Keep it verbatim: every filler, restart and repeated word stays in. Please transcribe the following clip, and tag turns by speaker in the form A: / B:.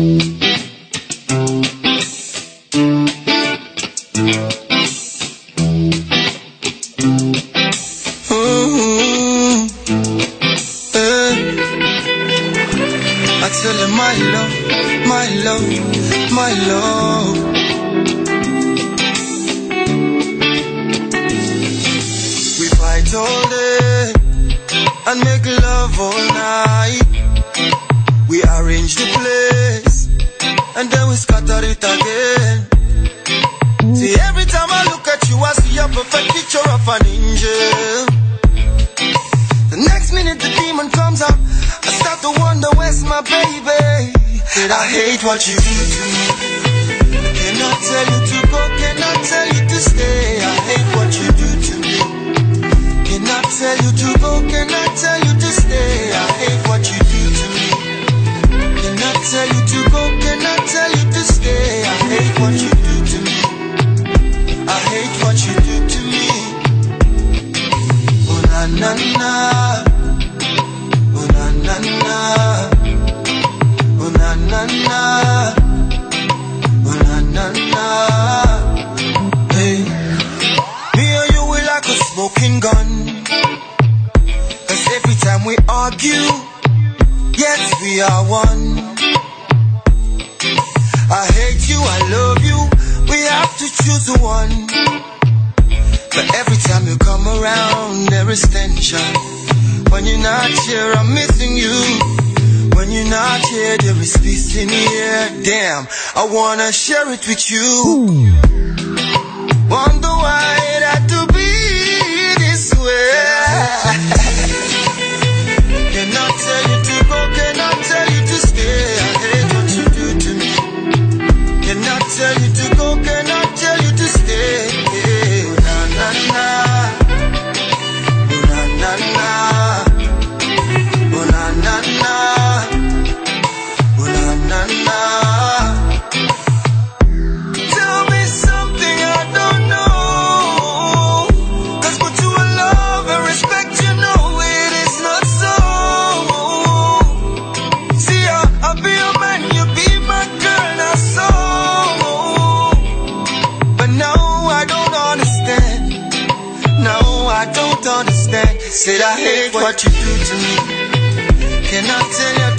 A: I tell her my love, my love, my love. We fight all day and make love all night. We arrange the place and then we scatter it again. See, every time I look at you, I see a perfect picture of an angel. The next minute the demon comes up, I start to wonder where's my baby. Did I hate what you do to me? I cannot tell you to go, cannot tell you to stay. I hate what you do to me. Cannot tell you to go, cannot tell you to stay. I hate what you do to me. Cannot tell you to go, cannot tell you to stay. I hate what you do to me. I hate what you do to me. Oh na na na. Oh na na na. Oh na na na. Oh na na na. Hey, me and you we like a smoking gun. 'Cause every time we argue, yes we are one. I hate you, I love you, we have to choose one. But every time you come around, there is tension. When you're not here, I'm missing you. When you're not here, there is peace in the air. Damn, I wanna share it with you. Wonder why it had to be this way. Cannot tell you to go, cannot tell you to stay. I hate what you do to me. Cannot tell you to go, cannot tell you to stay. Oh na na na. Oh na na na. Oh na na na. Oh na na na. Tell me something I don't know. 'Cause but you will love and respect, you know it is not so. See, I, I'll be your man, you be my girl, now so. But now I don't understand. No, I don't understand. Said I hate what you do to me. Cannot tell you